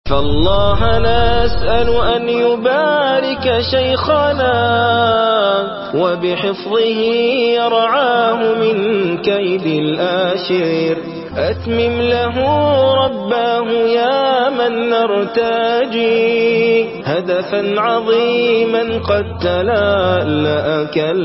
فالله نسأل أن يبارك شيخنا وبحفظه يرعاه من كيد الآشر. أتمم له رباه يا من نرتجي هدفا عظيما قد تلألأ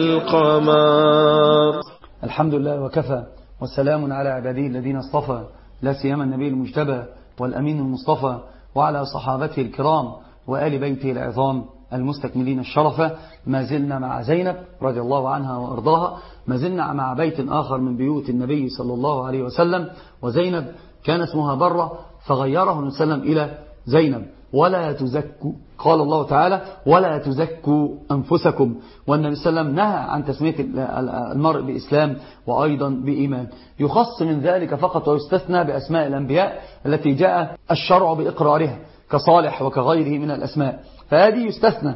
كالقمر. الحمد لله وكفى، والسلام على عباده الذين اصطفى، لا سيما النبي المجتبى والأمين المصطفى، وعلى صحابته الكرام وآل بيته العظام المستكملين الشرفة. ما زلنا مع زينب رضي الله عنها وأرضاها، ما زلنا مع بيت آخر من بيوت النبي صلى الله عليه وسلم. وزينب كان اسمها برة فغيره النبي صلى الله عليه وسلم إلى زينب. ولا تزكوا، قال الله تعالى ولا تزكوا أنفسكم، والنبي صلى الله عليه وسلم نهى عن تسمية المرء بإسلام وأيضا بإيمان. يخص من ذلك فقط ويستثنى بأسماء الأنبياء التي جاء الشرع بإقرارها كصالح وكغيره من الأسماء، فهذه يستثنى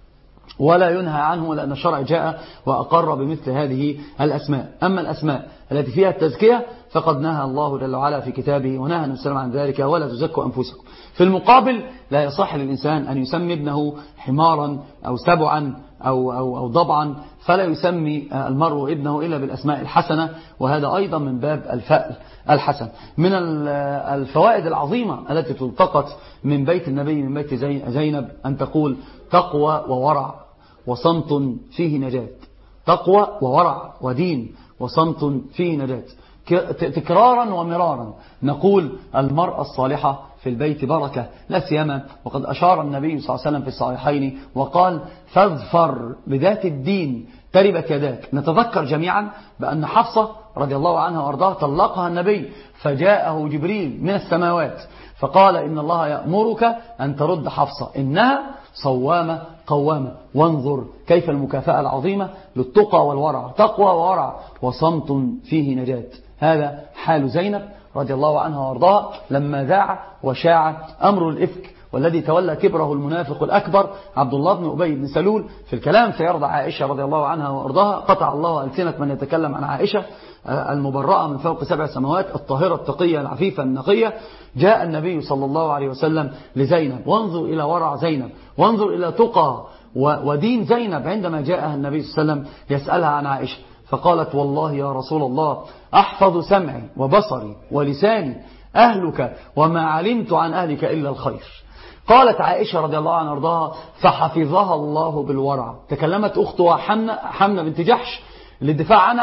ولا ينهى عنه، لأن الشرع جاء وأقر بمثل هذه الأسماء. أما الأسماء التي فيها التزكية فقد نهى الله جل وعلا في كتابه ونهى النبي صلى الله عليه وسلم عن ذلك، ولا تزكوا أنفسكم. في المقابل لا يصح للإنسان أن يسمي ابنه حمارا أو سبعا أو ضبعا، فلا يسمي المرء ابنه إلا بالأسماء الحسنة، وهذا أيضا من باب الفأل الحسن. من الفوائد العظيمة التي تلتقط من بيت النبي من بيت زينب أن تقول تقوى وورع وصمت فيه نجاة. تقوى وورع ودين وصمت فيه نجاة. تكرارا ومرارا نقول المرأة الصالحة في البيت بركة، لا سيما وقد أشار النبي صلى الله عليه وسلم في الصحيحين وقال فاظفر بذات الدين تربت يداك. نتذكر جميعا بأن حفصة رضي الله عنها وارضاها طلقها النبي، فجاءه جبريل من السماوات فقال إن الله يأمرك أن ترد حفصة، إنها صوامة قوامة. وانظر كيف المكافأة العظيمة للتقى والورع، تقوى وورع وصمت فيه نجاة. هذا حال زينب رضي الله عنها وارضاها لما ذاع وشاع أمر الإفك، والذي تولى كبره المنافق الأكبر عبد الله بن أبي بن سلول في الكلام فيرضى عائشة رضي الله عنها وارضاها. قطع الله ألسنة من يتكلم عن عائشة المبرأة من فوق 7 سماوات، الطاهرة التقية العفيفة النقية. جاء النبي صلى الله عليه وسلم لزينب، وانظر إلى ورع زينب، وانظر إلى تقى ودين زينب. عندما جاءها النبي صلى الله عليه وسلم يسألها عن عائشة فقالت والله يا رسول الله أحفظ سمعي وبصري ولساني أهلك وما علمت عن أهلك إلا الخير. قالت عائشة رضي الله عنها وارضاها فحفظها الله بالورع. تكلمت أختها حمنة بنت جحش للدفاع عنها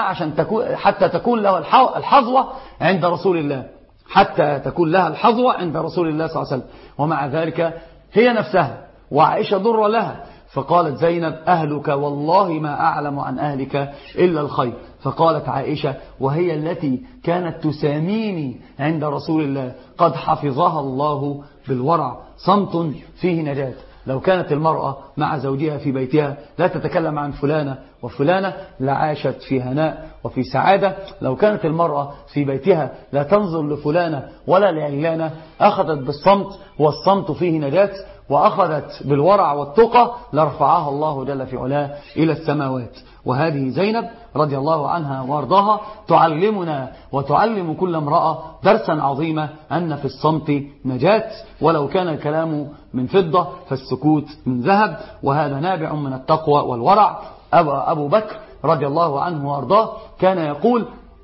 حتى تكون لها الحظوة عند رسول الله، حتى تكون لها الحظوة عند رسول الله صلى الله عليه وسلم، ومع ذلك هي نفسها وعائشة ضر لها. فقالت زينب أهلك والله ما أعلم عن أهلك إلا الخير. فقالت عائشة وهي التي كانت تساميني عند رسول الله قد حفظها الله بالورع، صمت فيه نجاة. لو كانت المرأة مع زوجها في بيتها لا تتكلم عن فلانة وفلانة لعاشت في هناء وفي سعادة. لو كانت المرأة في بيتها لا تنظر لفلانة ولا لعلانة أخذت بالصمت، والصمت فيه نجاة، وأخذت بالورع والتقى لرفعها الله جل في علاه إلى السماوات. وهذه زينب رضي الله عنها وارضاها تعلمنا وتعلم كل امرأة درسا عظيما أن في الصمت نجاة، ولو كان الكلام من فضة فالسكوت من ذهب، وهذا نابع من التقوى والورع. أبو بكر رضي الله عنه وارضاه كان يقول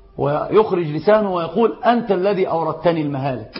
ويخرج لسانه ويقول أنت الذي أوردتني المهالك،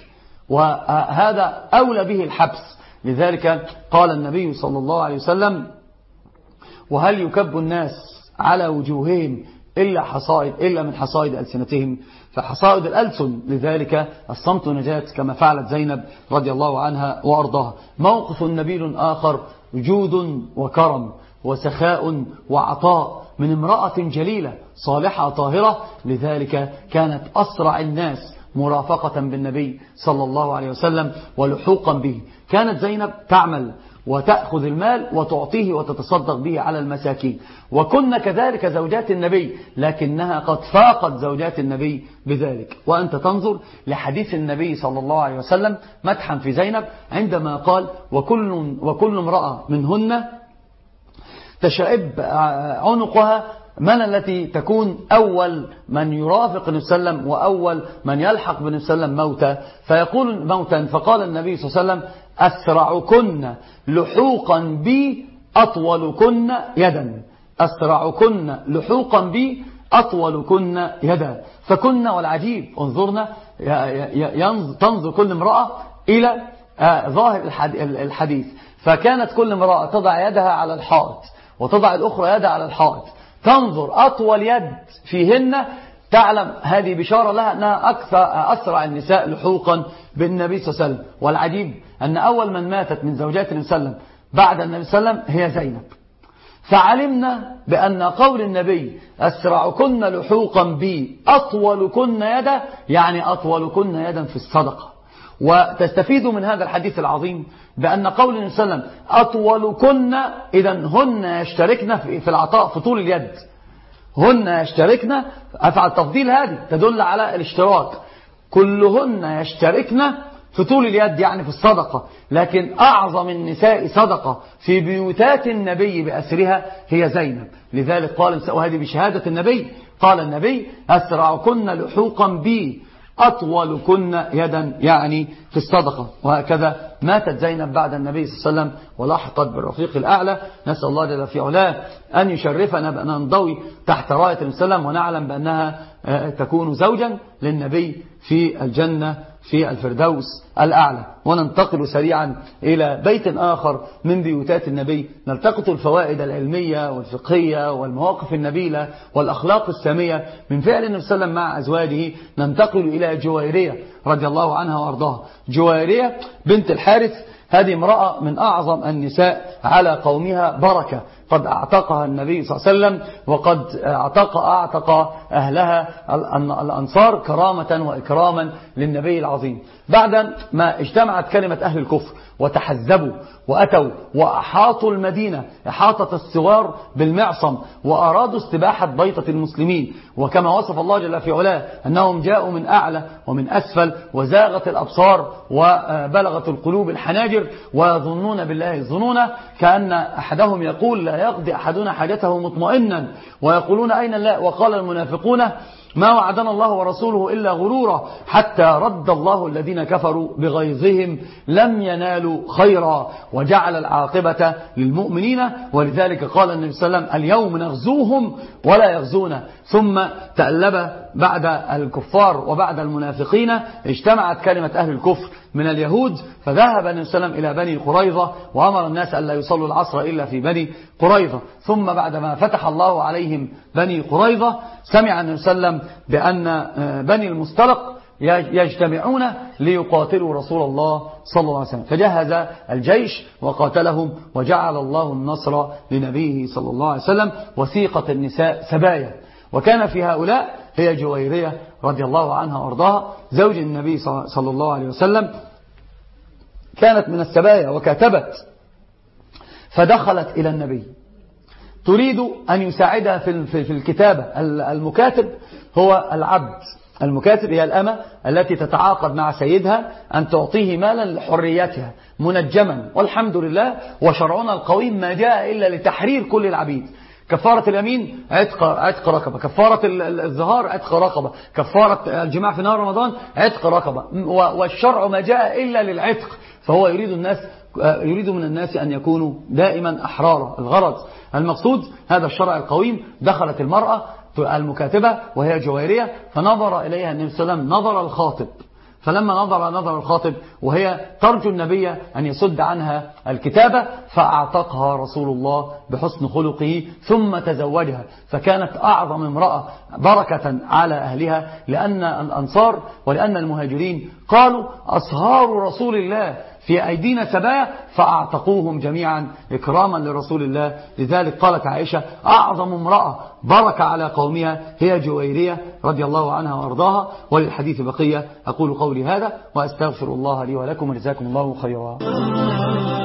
وهذا أولى به الحبس. لذلك قال النبي صلى الله عليه وسلم وهل يكب الناس على وجوههم إلا من حصائد ألسنتهم، فحصائد الألسن. لذلك الصمت نجاة كما فعلت زينب رضي الله عنها وأرضاها. موقف نبيل آخر جود وكرم وسخاء وعطاء من امرأة جليلة صالحة طاهرة. لذلك كانت أسرع الناس مرافقة بالنبي صلى الله عليه وسلم ولحوقا به. كانت زينب تعمل وتأخذ المال وتعطيه وتتصدق به على المساكين، وكنا كذلك زوجات النبي، لكنها قد فاقت زوجات النبي بذلك. وأنت تنظر لحديث النبي صلى الله عليه وسلم مدحا في زينب عندما قال وكل امرأة منهن تشعب عنقها من التي تكون أول من يرافق النبي صلى الله عليه وسلم وأول من يلحق بالنبي صلى الله عليه وسلم موتا؟ فيقول موتا، فقال النبي صلى الله عليه وسلم: أسرعكن لحوقا بي أطولكن يدا. أسرعكن لحوقا بي أطولكن يدا. فكنا، والعجيب انظرنا، تنظر كل امرأة إلى ظاهر الحديث، فكانت كل امرأة تضع يدها على الحائط وتضع الأخرى يدها على الحائط، تنظر أطول يد فيهن، تعلم هذه بشارة لها أنها أسرع النساء لحوقا بالنبي صلى الله عليه وسلم. والعجيب أن أول من ماتت من زوجات النبي صلى الله عليه وسلم بعد النبي صلى الله عليه وسلم هي زينب. فعلمنا بأن قول النبي أسرعكن لحوقا بي أطولكن يدا، يعني أطولكن يدا في الصدقة. وتستفيد من هذا الحديث العظيم بأن قول النبي صلى الله عليه وسلم أطولكن، إذن هن يشتركن في العطاء في طول اليد، هن يشتركن. أفعل تفضيل هذه تدل على الاشتراك، كلهن يشتركن في طول اليد يعني في الصدقة. لكن أعظم النساء صدقة في بيوتات النبي بأسرها هي زينب. لذلك قال، وهذه بشهادة النبي، قال النبي: أسرعكن لحوقا بي أطولكن يدا، يعني في الصدقة. وهكذا ماتت زينب بعد النبي صلى الله عليه وسلم ولحقت بالرفيق الأعلى. نسأل الله جل في علاه أن يشرفنا بأن ننضوي تحت راية النبي صلى الله عليه وسلم، ونعلم بأنها تكون زوجا للنبي في الجنة في الفردوس الأعلى. وننتقل سريعا إلى بيت آخر من بيوتات النبي، نلتقط الفوائد العلمية والفقهية والمواقف النبيلة والأخلاق السامية من فعل النبي صلى الله عليه وسلم مع أزواجه. ننتقل إلى جويرية رضي الله عنها وأرضاها. جويرية بنت الحارث، هذه امرأة من أعظم النساء على قومها بركة، قد اعتقها النبي صلى الله عليه وسلم، وقد اعتق أهلها الأنصار كرامة وإكراما للنبي العظيم. بعد ما اجتمعت كلمة أهل الكفر وتحزبوا وأتوا وأحاطوا المدينة إحاطة الثوار بالمعصم، وأرادوا استباحة بيضة المسلمين، وكما وصف الله جل في علاه أنهم جاءوا من أعلى ومن أسفل، وزاغت الأبصار وبلغت القلوب الحناجر، ويظنون بالله الظنون، كأن أحدهم يقول: لا يقضي أحدنا حاجته مطمئنا، ويقولون: أين الله؟ وقال المنافقون: ما وعدنا الله ورسوله إلا غرورا، حتى رد الله الذين كفروا بغيظهم لم ينالوا خيرا، وجعل العاقبة للمؤمنين. ولذلك قال النبي صلى الله عليه وسلم: اليوم نغزوهم ولا يغزونا. ثم تألب بعد الكفار وبعد المنافقين اجتمعت كلمة أهل الكفر من اليهود، فذهب النبي صلى الله عليه وسلم إلى بني قريظة وأمر الناس أن لا يصلوا العصر إلا في بني قريظة. ثم بعدما فتح الله عليهم بني قريظة سمع النبي صلى الله عليه وسلم بأن بني المصطلق يجتمعون ليقاتلوا رسول الله صلى الله عليه وسلم، فجهز الجيش وقاتلهم، وجعل الله النصر لنبيه صلى الله عليه وسلم. وثيقة النساء سبايا، وكان في هؤلاء هي جويرية رضي الله عنها وارضاها زوج النبي صلى الله عليه وسلم، كانت من السبايا وكاتبت، فدخلت إلى النبي تريد أن يساعدها في الكتابة. المكاتب هو العبد، المكاتب هي الأمة التي تتعاقد مع سيدها أن تعطيه مالا لحريتها منجما، والحمد لله وشرعنا القويم ما جاء إلا لتحرير كل العبيد. كفارة اليمين عتق رقبة، كفارة الظهار عتق رقبة، كفارة الجماع في نهار رمضان عتق رقبة، والشرع ما جاء إلا للعتق. فهو يريد من الناس أن يكونوا دائما أحرارا. الغرض المقصود هذا الشرع القويم. دخلت المرأة المكاتبة وهي جويرية، فنظر إليها النبي صلى الله عليه وسلم نظر الخاطب، فلما نظر الخاطب وهي ترجو النبي أن يسد عنها الكتابة، فأعتقها رسول الله بحسن خلقه ثم تزوجها، فكانت أعظم امرأة بركة على أهلها، لأن الأنصار ولأن المهاجرين قالوا: أصهار رسول الله في أيدينا سبايا، فأعتقوهم جميعا إكراما لرسول الله. لذلك قالت عائشة: أعظم امرأة بركة على قومها هي جويرية رضي الله عنها وأرضاها. وللحديث بقية. أقول قولي هذا وأستغفر الله لي ولكم، وجزاكم الله خيرا.